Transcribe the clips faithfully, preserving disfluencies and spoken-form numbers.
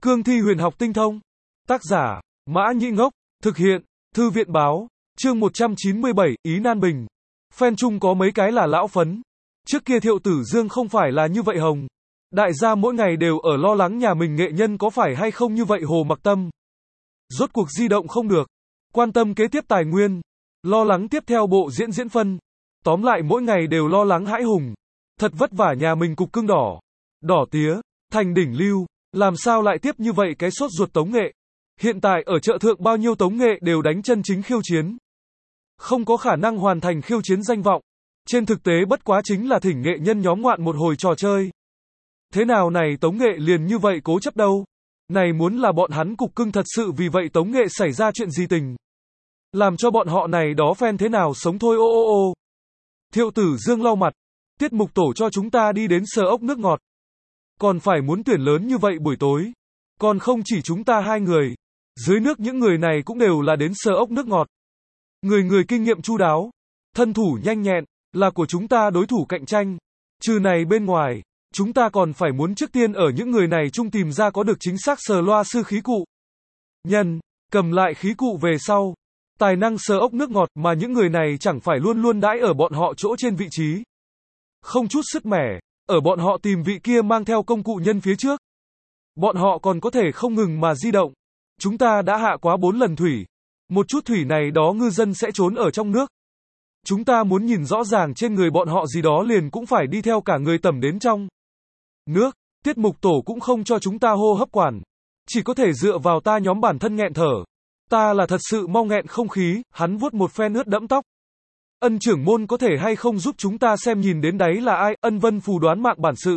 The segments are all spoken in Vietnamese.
Cương thi huyền học tinh thông. Tác giả, Mã Nhĩ Ngốc. Thực hiện, Thư viện báo. Chương một trăm chín mươi bảy, Ý Nan Bình. Phen Trung có mấy cái là lão phấn. Trước kia Thiệu Tử Dương không phải là như vậy hồng. Đại gia mỗi ngày đều ở lo lắng nhà mình nghệ nhân có phải hay không như vậy Hồ Mặc Tâm. Rốt cuộc di động không được. Quan tâm kế tiếp tài nguyên. Lo lắng tiếp theo bộ diễn diễn phân. Tóm lại mỗi ngày đều lo lắng hãi hùng. Thật vất vả nhà mình cục cưng đỏ. Đỏ tía, thành đỉnh lưu. Làm sao lại tiếp như vậy cái sốt ruột tống nghệ. Hiện tại ở chợ thượng bao nhiêu tống nghệ đều đánh chân chính khiêu chiến. Không có khả năng hoàn thành khiêu chiến danh vọng. Trên thực tế bất quá chính là thỉnh nghệ nhân nhóm ngoạn một hồi trò chơi. Thế nào này tống nghệ liền như vậy cố chấp đâu. Này muốn là bọn hắn cục cưng thật sự vì vậy tống nghệ xảy ra chuyện gì tình. Làm cho bọn họ này đó fan thế nào sống thôi ô ô ô. Thiệu Tử Dương lau mặt. Tiết mục tổ cho chúng ta đi đến sờ ốc nước ngọt. Còn phải muốn tuyển lớn như vậy buổi tối. Còn không chỉ chúng ta hai người. Dưới nước những người này cũng đều là đến sờ ốc nước ngọt. Người người kinh nghiệm chu đáo. Thân thủ nhanh nhẹn. Là của chúng ta đối thủ cạnh tranh. Trừ này bên ngoài. Chúng ta còn phải muốn trước tiên ở những người này chung tìm ra có được chính xác sờ loa sư khí cụ. Nhân. Cầm lại khí cụ về sau. Tài năng sờ ốc nước ngọt mà những người này chẳng phải luôn luôn đãi ở bọn họ chỗ trên vị trí. Không chút sứt mẻ. Ở bọn họ tìm vị kia mang theo công cụ nhân phía trước. Bọn họ còn có thể không ngừng mà di động. Chúng ta đã hạ quá bốn lần thủy. Một chút thủy này đó ngư dân sẽ trốn ở trong nước. Chúng ta muốn nhìn rõ ràng trên người bọn họ gì đó liền cũng phải đi theo cả người tẩm đến trong nước. Tiết mục tổ cũng không cho chúng ta hô hấp quản. Chỉ có thể dựa vào ta nhóm bản thân nghẹn thở. Ta là thật sự mau nghẹn không khí. Hắn vuốt một phen ướt đẫm tóc. Ân trưởng môn có thể hay không giúp chúng ta xem nhìn đến đáy là ai. Ân Vân Phù đoán mạng bản sự.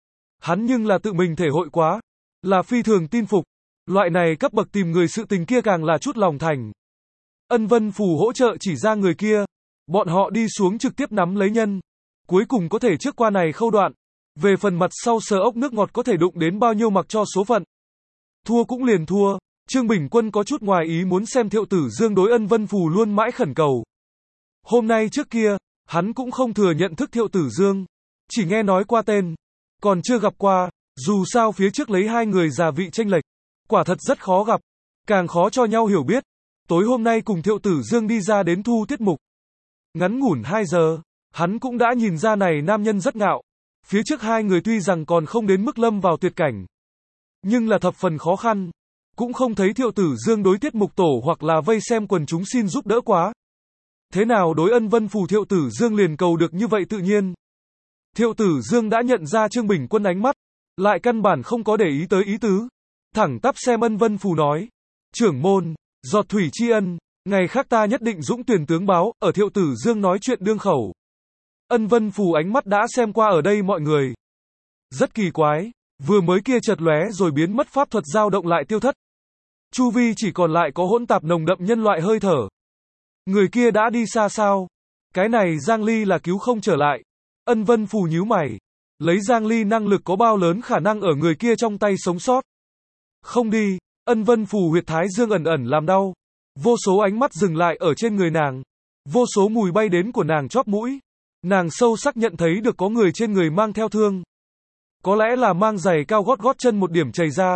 Hắn nhưng là tự mình thể hội quá. Là phi thường tin phục. Loại này cấp bậc tìm người sự tình kia càng là chút lòng thành. Ân Vân Phù hỗ trợ chỉ ra người kia. Bọn họ đi xuống trực tiếp nắm lấy nhân. Cuối cùng có thể trước qua này khâu đoạn. Về phần mặt sau sờ ốc nước ngọt có thể đụng đến bao nhiêu mặc cho số phận. Thua cũng liền thua. Trương Bình Quân có chút ngoài ý muốn xem Thiệu Tử Dương đối Ân Vân Phù luôn mãi khẩn cầu. Hôm nay trước kia, hắn cũng không thừa nhận thức Thiệu Tử Dương. Chỉ nghe nói qua tên. Còn chưa gặp qua. Dù sao phía trước lấy hai người già vị chênh lệch. Quả thật rất khó gặp. Càng khó cho nhau hiểu biết. Tối hôm nay cùng Thiệu Tử Dương đi ra đến thu tiết mục. Ngắn ngủn hai giờ. Hắn cũng đã nhìn ra này nam nhân rất ngạo. Phía trước hai người tuy rằng còn không đến mức lâm vào tuyệt cảnh. Nhưng là thập phần khó khăn. Cũng không thấy Thiệu Tử Dương đối tiết mục tổ hoặc là vây xem quần chúng xin giúp đỡ quá. Thế nào đối Ân Vân Phù Thiệu Tử Dương liền cầu được như vậy tự nhiên. Thiệu Tử Dương đã nhận ra Trương Bình Quân ánh mắt. Lại căn bản không có để ý tới ý tứ. Thẳng tắp xem Ân Vân Phù nói. Trưởng môn, giọt thủy tri ân. Ngày khác ta nhất định dũng tuyển tướng báo. Ở Thiệu Tử Dương nói chuyện đương khẩu. Ân Vân Phù ánh mắt đã xem qua ở đây mọi người. Rất kỳ quái. Vừa mới kia chợt lóe rồi biến mất pháp thuật dao động lại tiêu thất. Chu vi chỉ còn lại có hỗn tạp nồng đậm nhân loại hơi thở. Người kia đã đi xa sao? Cái này Giang Ly là cứu không trở lại. Ân Vân Phù nhíu mày. Lấy Giang Ly năng lực có bao lớn khả năng ở người kia trong tay sống sót. Không đi. Ân Vân Phù huyệt thái dương ẩn ẩn làm đau. Vô số ánh mắt dừng lại ở trên người nàng. Vô số mùi bay đến của nàng chóp mũi. Nàng sâu sắc nhận thấy được có người trên người mang theo thương. Có lẽ là mang giày cao gót gót chân một điểm chảy ra.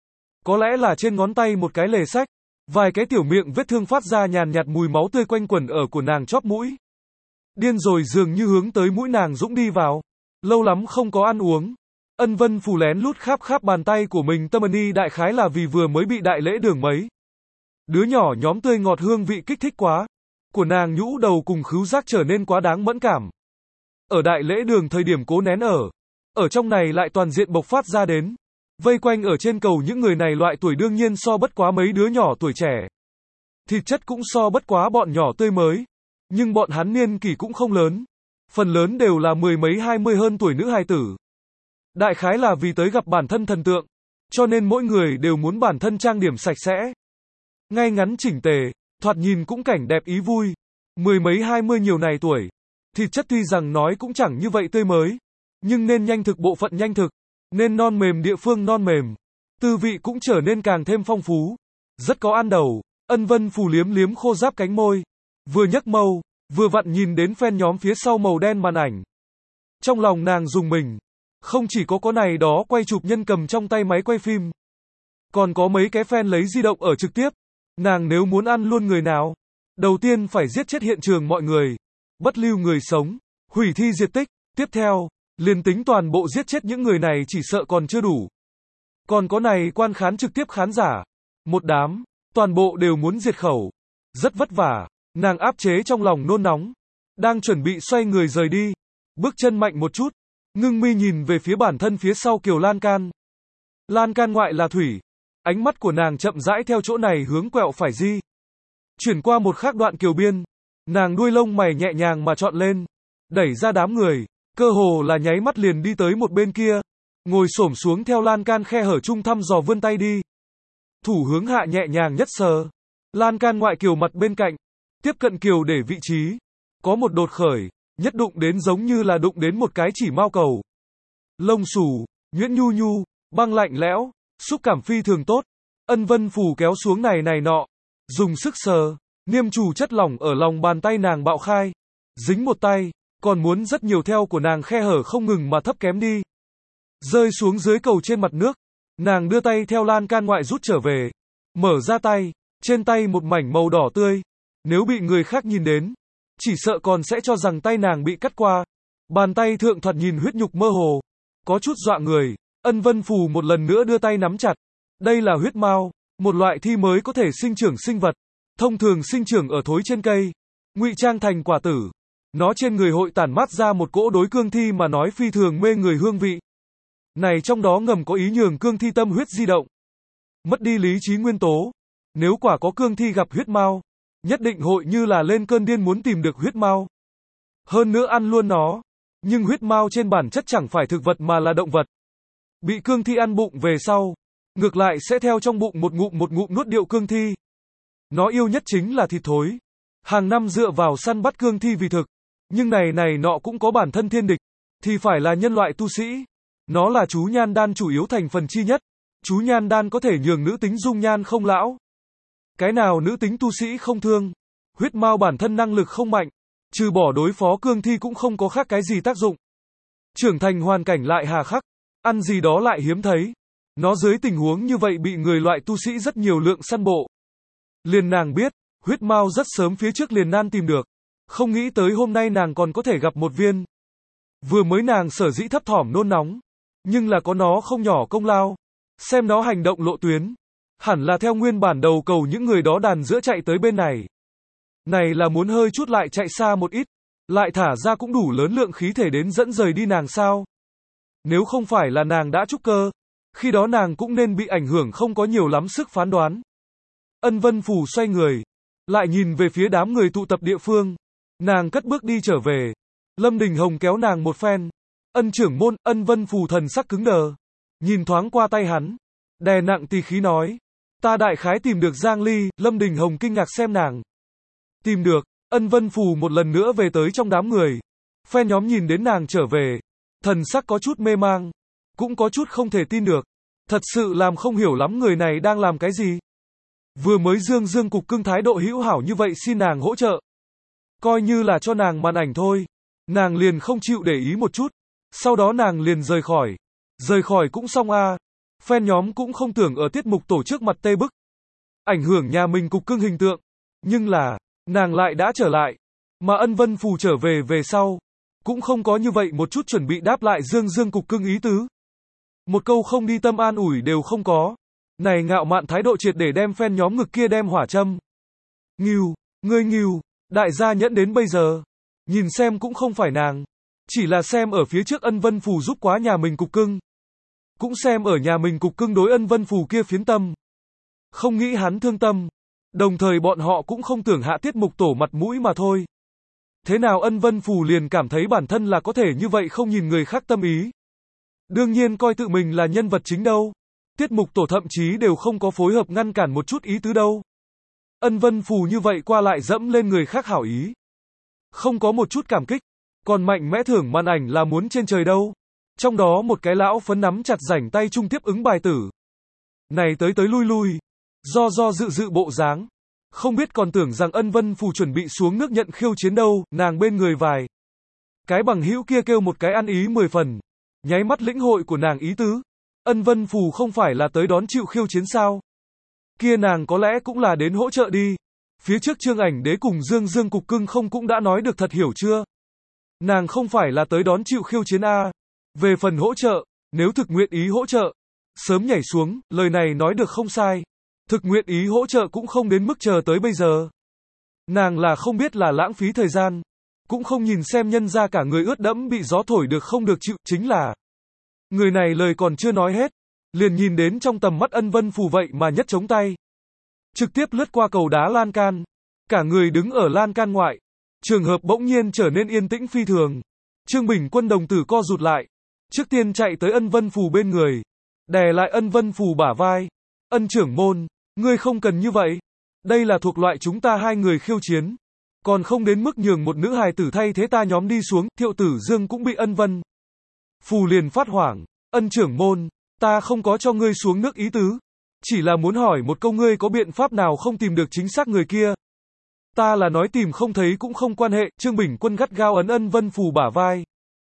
Có lẽ là trên ngón tay một cái lề sách. Vài cái tiểu miệng vết thương phát ra nhàn nhạt mùi máu tươi quanh quẩn ở của nàng chóp mũi. Điên rồi dường như hướng tới mũi nàng dũng đi vào. Lâu lắm không có ăn uống. Ân Vân Phù lén lút kháp kháp bàn tay của mình tâm ân đại khái là vì vừa mới bị đại lễ đường mấy. Đứa nhỏ nhóm tươi ngọt hương vị kích thích quá. Của nàng nhũ đầu cùng khứu giác trở nên quá đáng mẫn cảm. Ở đại lễ đường thời điểm cố nén ở. Ở trong này lại toàn diện bộc phát ra đến. Vây quanh ở trên cầu những người này loại tuổi đương nhiên so bất quá mấy đứa nhỏ tuổi trẻ. Thịt chất cũng so bất quá bọn nhỏ tươi mới. Nhưng bọn hắn niên kỷ cũng không lớn. Phần lớn đều là mười mấy hai mươi hơn tuổi nữ hài tử. Đại khái là vì tới gặp bản thân thần tượng. Cho nên mỗi người đều muốn bản thân trang điểm sạch sẽ. Ngay ngắn chỉnh tề, thoạt nhìn cũng cảnh đẹp ý vui. Mười mấy hai mươi nhiều này tuổi. Thịt chất tuy rằng nói cũng chẳng như vậy tươi mới. Nhưng nên nhanh thực bộ phận nhanh thực. Nên non mềm địa phương non mềm. Tư vị cũng trở nên càng thêm phong phú. Rất có ăn đầu. Ân Vân Phù liếm liếm khô giáp cánh môi. Vừa nhấc mâu, vừa vặn nhìn đến fan nhóm phía sau màu đen màn ảnh. Trong lòng nàng dùng mình. Không chỉ có có này đó quay chụp nhân cầm trong tay máy quay phim. Còn có mấy cái fan lấy di động ở trực tiếp. Nàng nếu muốn ăn luôn người nào, đầu tiên phải giết chết hiện trường mọi người, bất lưu người sống, hủy thi diệt tích, tiếp theo, liền tính toàn bộ giết chết những người này chỉ sợ còn chưa đủ. Còn có này quan khán trực tiếp khán giả, một đám, toàn bộ đều muốn diệt khẩu, rất vất vả, nàng áp chế trong lòng nôn nóng, đang chuẩn bị xoay người rời đi, bước chân mạnh một chút, ngưng mi nhìn về phía bản thân phía sau Kiều Lan Can. Lan Can ngoại là thủy, ánh mắt của nàng chậm rãi theo chỗ này hướng quẹo phải di. Chuyển qua một khác đoạn kiều biên, nàng đuôi lông mày nhẹ nhàng mà trọn lên, đẩy ra đám người, cơ hồ là nháy mắt liền đi tới một bên kia, ngồi xổm xuống theo lan can khe hở chung thăm dò vươn tay đi. Thủ hướng hạ nhẹ nhàng nhất sờ, lan can ngoại kiều mặt bên cạnh, tiếp cận kiều để vị trí, có một đột khởi, nhất đụng đến giống như là đụng đến một cái chỉ mao cầu. Lông xù, nhuyễn nhu nhu, băng lạnh lẽo, xúc cảm phi thường tốt. Ân Vân Phù kéo xuống này này nọ, dùng sức sờ, niêm trù chất lỏng ở lòng bàn tay nàng bạo khai, dính một tay, còn muốn rất nhiều theo của nàng khe hở không ngừng mà thấp kém đi. Rơi xuống dưới cầu trên mặt nước, nàng đưa tay theo lan can ngoại rút trở về, mở ra tay, trên tay một mảnh màu đỏ tươi, nếu bị người khác nhìn đến, chỉ sợ còn sẽ cho rằng tay nàng bị cắt qua. Bàn tay thượng thoạt nhìn huyết nhục mơ hồ, có chút dọa người. Ân Vân Phù một lần nữa đưa tay nắm chặt. Đây là huyết mao, một loại thi mới có thể sinh trưởng sinh vật, thông thường sinh trưởng ở thối trên cây, ngụy trang thành quả tử. Nó trên người hội tản mát ra một cỗ đối cương thi mà nói phi thường mê người hương vị. Này trong đó ngầm có ý nhường cương thi tâm huyết di động, mất đi lý trí nguyên tố. Nếu quả có cương thi gặp huyết mao, nhất định hội như là lên cơn điên muốn tìm được huyết mao, hơn nữa ăn luôn nó. Nhưng huyết mao trên bản chất chẳng phải thực vật mà là động vật. Bị cương thi ăn bụng về sau, ngược lại sẽ theo trong bụng một ngụm một ngụm nuốt điệu cương thi. Nó yêu nhất chính là thịt thối. Hàng năm dựa vào săn bắt cương thi vì thực. Nhưng này này nọ cũng có bản thân thiên địch, thì phải là nhân loại tu sĩ. Nó là chú nhan đan chủ yếu thành phần chi nhất. Chú nhan đan có thể nhường nữ tính dung nhan không lão. Cái nào nữ tính tu sĩ không thương. Huyết mao bản thân năng lực không mạnh, trừ bỏ đối phó cương thi cũng không có khác cái gì tác dụng. Trưởng thành hoàn cảnh lại hà khắc, ăn gì đó lại hiếm thấy. Nó dưới tình huống như vậy bị người loại tu sĩ rất nhiều lượng săn bộ. Liền nàng biết, huyết mao rất sớm phía trước liền nan tìm được. Không nghĩ tới hôm nay nàng còn có thể gặp một viên. Vừa mới nàng sở dĩ thấp thỏm nôn nóng, nhưng là có nó không nhỏ công lao. Xem nó hành động lộ tuyến, hẳn là theo nguyên bản đầu cầu những người đó đàn giữa chạy tới bên này. Này là muốn hơi chút lại chạy xa một ít, lại thả ra cũng đủ lớn lượng khí thể đến dẫn rời đi nàng sao. Nếu không phải là nàng đã trúc cơ, khi đó nàng cũng nên bị ảnh hưởng không có nhiều lắm sức phán đoán. Ân Vân Phù xoay người, lại nhìn về phía đám người tụ tập địa phương. Nàng cất bước đi trở về. Lâm Đình Hồng kéo nàng một phen. Ân trưởng môn, Ân Vân Phù thần sắc cứng đờ. Nhìn thoáng qua tay hắn, đè nặng tỳ khí nói. Ta đại khái tìm được Giang Ly. Lâm Đình Hồng kinh ngạc xem nàng. Tìm được. Ân Vân Phù một lần nữa về tới trong đám người. Phe nhóm nhìn đến nàng trở về, thần sắc có chút mê mang, cũng có chút không thể tin được. Thật sự làm không hiểu lắm người này đang làm cái gì. Vừa mới dương dương cục cưng thái độ hữu hảo như vậy xin nàng hỗ trợ. Coi như là cho nàng màn ảnh thôi. Nàng liền không chịu để ý một chút. Sau đó nàng liền rời khỏi. Rời khỏi cũng xong a. À. Fan nhóm cũng không tưởng ở tiết mục tổ chức mặt tê bức, ảnh hưởng nhà mình cục cưng hình tượng. Nhưng là, nàng lại đã trở lại. Mà Ân Vân Phù trở về về sau, cũng không có như vậy một chút chuẩn bị đáp lại dương dương cục cưng ý tứ. Một câu không đi tâm an ủi đều không có. Này ngạo mạn thái độ triệt để đem fan nhóm ngực kia đem hỏa châm. Ngưu, ngươi ngưu, đại gia nhẫn đến bây giờ. Nhìn xem cũng không phải nàng. Chỉ là xem ở phía trước Ân Vân Phù giúp quá nhà mình cục cưng. Cũng xem ở nhà mình cục cưng đối Ân Vân Phù kia phiến tâm. Không nghĩ hắn thương tâm. Đồng thời bọn họ cũng không tưởng hạ tiết mục tổ mặt mũi mà thôi. Thế nào Ân Vân Phù liền cảm thấy bản thân là có thể như vậy không nhìn người khác tâm ý. Đương nhiên coi tự mình là nhân vật chính đâu. Tiết mục tổ thậm chí đều không có phối hợp ngăn cản một chút ý tứ đâu. Ân Vân Phù như vậy qua lại dẫm lên người khác hảo ý. Không có một chút cảm kích. Còn mạnh mẽ thưởng màn ảnh là muốn trên trời đâu. Trong đó một cái lão phấn nắm chặt rảnh tay trung tiếp ứng bài tử. Này tới tới lui lui. Do do dự dự bộ dáng. Không biết còn tưởng rằng Ân Vân Phù chuẩn bị xuống nước nhận khiêu chiến đâu. Nàng bên người vài cái bằng hữu kia kêu một cái ăn ý mười phần. Nháy mắt lĩnh hội của nàng ý tứ. Ân Vân Phù không phải là tới đón chịu khiêu chiến sao? Kia nàng có lẽ cũng là đến hỗ trợ đi. Phía trước Trương Ảnh Đế cùng Dương Dương Cục Cưng không cũng đã nói được thật hiểu chưa? Nàng không phải là tới đón chịu khiêu chiến a. Về phần hỗ trợ, nếu thực nguyện ý hỗ trợ, sớm nhảy xuống, lời này nói được không sai. Thực nguyện ý hỗ trợ cũng không đến mức chờ tới bây giờ. Nàng là không biết là lãng phí thời gian, cũng không nhìn xem nhân ra cả người ướt đẫm bị gió thổi được không được chịu, chính là người này lời còn chưa nói hết, liền nhìn đến trong tầm mắt Ân Vân Phù vậy mà nhất chống tay. Trực tiếp lướt qua cầu đá lan can, cả người đứng ở lan can ngoại. Trường hợp bỗng nhiên trở nên yên tĩnh phi thường. Trương Bình Quân đồng tử co rụt lại, trước tiên chạy tới Ân Vân Phù bên người, đè lại Ân Vân Phù bả vai. Ân trưởng môn, ngươi không cần như vậy. Đây là thuộc loại chúng ta hai người khiêu chiến, còn không đến mức nhường một nữ hài tử thay thế ta nhóm đi xuống. Thiệu Tử Dương cũng bị Ân Vân Phù liền phát hoảng. Ân trưởng môn, ta không có cho ngươi xuống nước ý tứ, chỉ là muốn hỏi một câu, ngươi có biện pháp nào không tìm được chính xác người kia? Ta là nói tìm không thấy cũng không quan hệ. Trương Bình Quân gắt gao ấn Ân Vân Phù bả vai.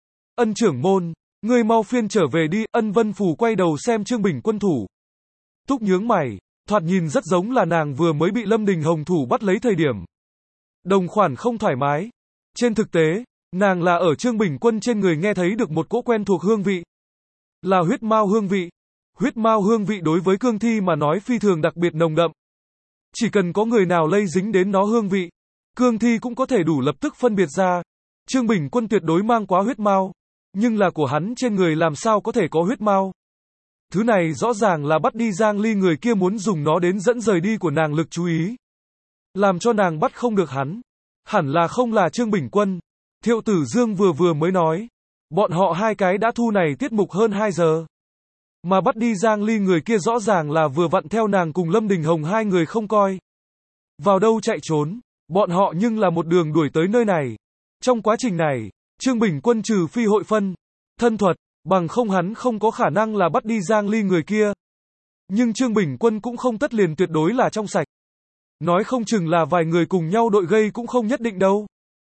Ân trưởng môn, ngươi mau phiên trở về đi. Ân Vân Phù quay đầu xem Trương Bình Quân thủ. Túc nhướng mày, thoạt nhìn rất giống là nàng vừa mới bị Lâm Đình Hồng thủ bắt lấy thời điểm. Đồng khoản không thoải mái. Trên thực tế, nàng là ở Trương Bình Quân trên người nghe thấy được một cỗ quen thuộc hương vị. Là huyết mao hương vị. Huyết mao hương vị đối với cương thi mà nói phi thường đặc biệt nồng đậm. Chỉ cần có người nào lây dính đến nó hương vị, cương thi cũng có thể đủ lập tức phân biệt ra. Trương Bình Quân tuyệt đối mang quá huyết mao, nhưng là của hắn trên người làm sao có thể có huyết mao? Thứ này rõ ràng là bắt đi Giang Ly người kia muốn dùng nó đến dẫn rời đi của nàng lực chú ý, làm cho nàng bắt không được hắn. Hẳn là không là Trương Bình Quân. Thiệu Tử Dương vừa vừa mới nói, bọn họ hai cái đã thu này tiết mục hơn hai giờ. Mà bắt đi Giang Ly người kia rõ ràng là vừa vặn theo nàng cùng Lâm Đình Hồng hai người không coi vào đâu chạy trốn. Bọn họ nhưng là một đường đuổi tới nơi này. Trong quá trình này, Trương Bình Quân trừ phi hội phân, thân thuật, bằng không hắn không có khả năng là bắt đi Giang Ly người kia. Nhưng Trương Bình Quân cũng không tất liền tuyệt đối là trong sạch. Nói không chừng là vài người cùng nhau đội gây cũng không nhất định đâu.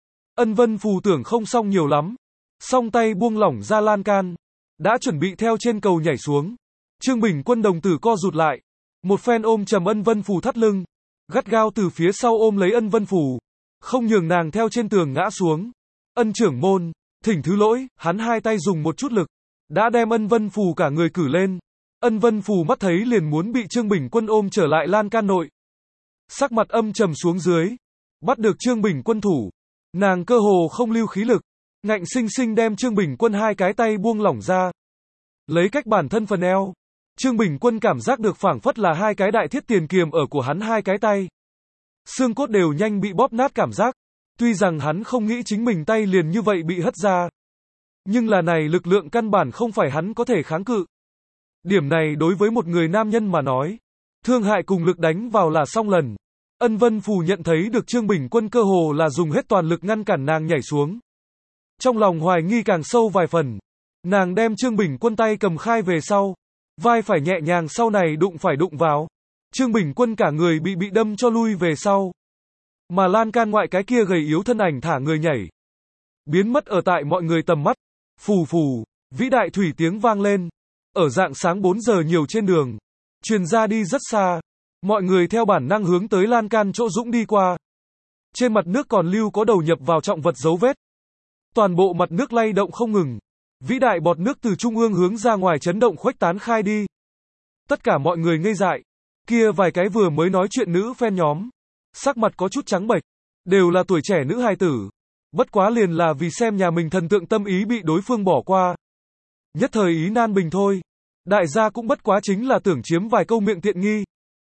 Ân Vân Phù tưởng không xong nhiều lắm, song tay buông lỏng ra lan can, đã chuẩn bị theo trên cầu nhảy xuống. Trương Bình Quân đồng tử co rụt lại, một phen ôm chầm Ân Vân Phù thắt lưng, gắt gao từ phía sau ôm lấy Ân Vân Phù, không nhường nàng theo trên tường ngã xuống. Ân trưởng môn, thỉnh thứ lỗi. Hắn hai tay dùng một chút lực, đã đem Ân Vân Phù cả người cử lên. Ân Vân Phù mắt thấy liền muốn bị Trương Bình Quân ôm trở lại lan can nội, sắc mặt âm trầm xuống dưới. Bắt được Trương Bình Quân thủ, nàng cơ hồ không lưu khí lực, ngạnh sinh sinh đem Trương Bình Quân hai cái tay buông lỏng ra, lấy cách bản thân phần eo. Trương Bình Quân cảm giác được phảng phất là hai cái đại thiết tiền kiềm ở của hắn hai cái tay, xương cốt đều nhanh bị bóp nát cảm giác. Tuy rằng hắn không nghĩ chính mình tay liền như vậy bị hất ra, nhưng là này lực lượng căn bản không phải hắn có thể kháng cự. Điểm này đối với một người nam nhân mà nói, thương hại cùng lực đánh vào là xong lần. Ân Vân Phù nhận thấy được Trương Bình Quân cơ hồ là dùng hết toàn lực ngăn cản nàng nhảy xuống. Trong lòng hoài nghi càng sâu vài phần. Nàng đem Trương Bình Quân tay cầm khai về sau, vai phải nhẹ nhàng sau này đụng phải đụng vào. Trương Bình Quân cả người bị bị đâm cho lui về sau. Mà lan can ngoại cái kia gầy yếu thân ảnh thả người nhảy, biến mất ở tại mọi người tầm mắt. Phù phù, vĩ đại thủy tiếng vang lên. Ở rạng sáng bốn giờ nhiều trên đường, truyền ra đi rất xa. Mọi người theo bản năng hướng tới lan can chỗ dũng đi qua. Trên mặt nước còn lưu có đầu nhập vào trọng vật dấu vết. Toàn bộ mặt nước lay động không ngừng. Vĩ đại bọt nước từ trung ương hướng ra ngoài chấn động khuếch tán khai đi. Tất cả mọi người ngây dại. Kia vài cái vừa mới nói chuyện nữ fan nhóm, sắc mặt có chút trắng bệch, đều là tuổi trẻ nữ hài tử. Bất quá liền là vì xem nhà mình thần tượng tâm ý bị đối phương bỏ qua, nhất thời ý nan bình thôi. Đại gia cũng bất quá chính là tưởng chiếm vài câu miệng tiện nghi.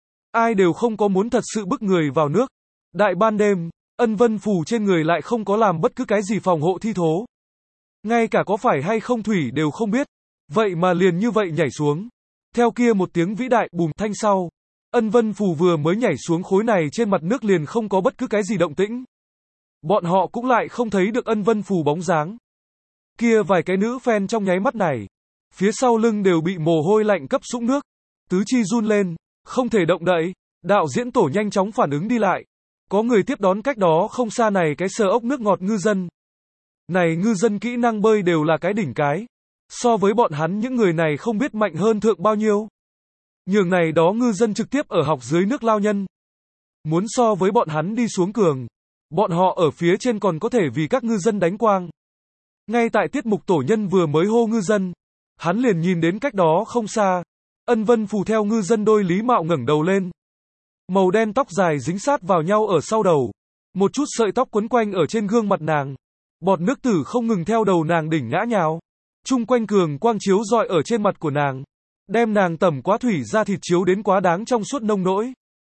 Ai đều không có muốn thật sự bức người vào nước. Đại ban đêm, Ân Vân Phù trên người lại không có làm bất cứ cái gì phòng hộ thi thố. Ngay cả có phải hay không thủy đều không biết. Vậy mà liền như vậy nhảy xuống. Theo kia một tiếng vĩ đại bùm thanh sau, Ân Vân Phù vừa mới nhảy xuống khối này trên mặt nước liền không có bất cứ cái gì động tĩnh. Bọn họ cũng lại không thấy được Ân Vân Phù bóng dáng. Kia vài cái nữ fan trong nháy mắt này, phía sau lưng đều bị mồ hôi lạnh cấp sũng nước, tứ chi run lên, không thể động đậy. Đạo diễn tổ nhanh chóng phản ứng đi lại. Có người tiếp đón cách đó không xa này cái sờ ốc nước ngọt ngư dân. Này ngư dân kỹ năng bơi đều là cái đỉnh cái. So với bọn hắn những người này không biết mạnh hơn thượng bao nhiêu. Nhường này đó ngư dân trực tiếp ở học dưới nước lao nhân. Muốn so với bọn hắn đi xuống cường. Bọn họ ở phía trên còn có thể vì các ngư dân đánh quang. Ngay tại tiết mục tổ nhân vừa mới hô ngư dân, hắn liền nhìn đến cách đó không xa. Ân Vân Phù theo ngư dân đôi Lý Mạo ngẩng đầu lên. Màu đen tóc dài dính sát vào nhau ở sau đầu. Một chút sợi tóc quấn quanh ở trên gương mặt nàng. Bọt nước tử không ngừng theo đầu nàng đỉnh ngã nhào. Trung quanh cường quang chiếu rọi ở trên mặt của nàng. Đem nàng tẩm quá thủy ra thịt chiếu đến quá đáng trong suốt nông nỗi.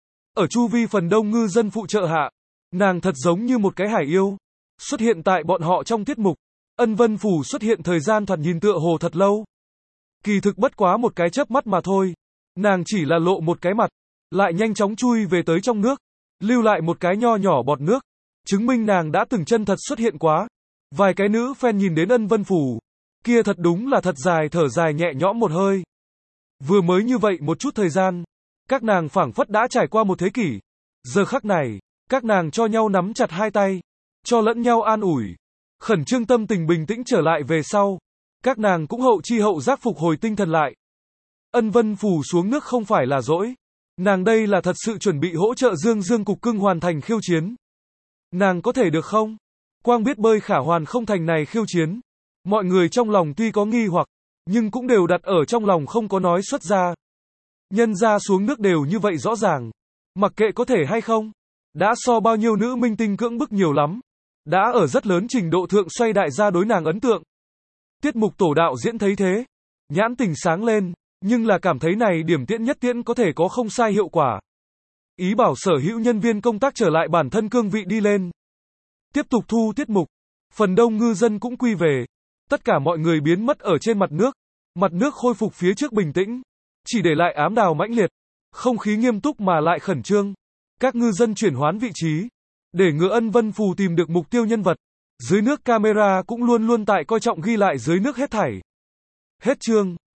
Ở chu vi phần đông ngư dân phụ trợ hạ. Nàng thật giống như một cái hải yêu. Xuất hiện tại bọn họ trong tiết mục. Ân Vân Phù xuất hiện thời gian thoạt nhìn tựa hồ thật lâu. Kỳ thực bất quá một cái chớp mắt mà thôi. Nàng chỉ là lộ một cái mặt. Lại nhanh chóng chui về tới trong nước. Lưu lại một cái nho nhỏ bọt nước. Chứng minh nàng đã từng chân thật xuất hiện quá. Vài cái nữ fan nhìn đến Ân Vân Phù. Kia thật đúng là thật dài thở dài nhẹ nhõm một hơi. Vừa mới như vậy một chút thời gian. Các nàng phảng phất đã trải qua một thế kỷ. Giờ khắc này, các nàng cho nhau nắm chặt hai tay. Cho lẫn nhau an ủi. Khẩn trương tâm tình bình tĩnh trở lại về sau. Các nàng cũng hậu chi hậu giác phục hồi tinh thần lại. Ân Vân Phù xuống nước không phải là dỗi. Nàng đây là thật sự chuẩn bị hỗ trợ Dương Dương Cục Cưng hoàn thành khiêu chiến. Nàng có thể được không? Quang biết bơi khả hoàn không thành này khiêu chiến. Mọi người trong lòng tuy có nghi hoặc, nhưng cũng đều đặt ở trong lòng không có nói xuất ra. Nhân ra xuống nước đều như vậy rõ ràng. Mặc kệ có thể hay không. Đã so bao nhiêu nữ minh tinh cưỡng bức nhiều lắm. Đã ở rất lớn trình độ thượng xoay đại gia đối nàng ấn tượng. Tiết mục tổ đạo diễn thấy thế. Nhãn tình sáng lên. Nhưng là cảm thấy này điểm tiễn nhất tiễn có thể có không sai hiệu quả. Ý bảo sở hữu nhân viên công tác trở lại bản thân cương vị đi lên. Tiếp tục thu tiết mục. Phần đông ngư dân cũng quy về. Tất cả mọi người biến mất ở trên mặt nước. Mặt nước khôi phục phía trước bình tĩnh. Chỉ để lại ám đào mãnh liệt. Không khí nghiêm túc mà lại khẩn trương. Các ngư dân chuyển hoán vị trí. Để ngừa Ân Vân Phù tìm được mục tiêu nhân vật. Dưới nước camera cũng luôn luôn tại coi trọng ghi lại dưới nước hết thảy. Hết chương.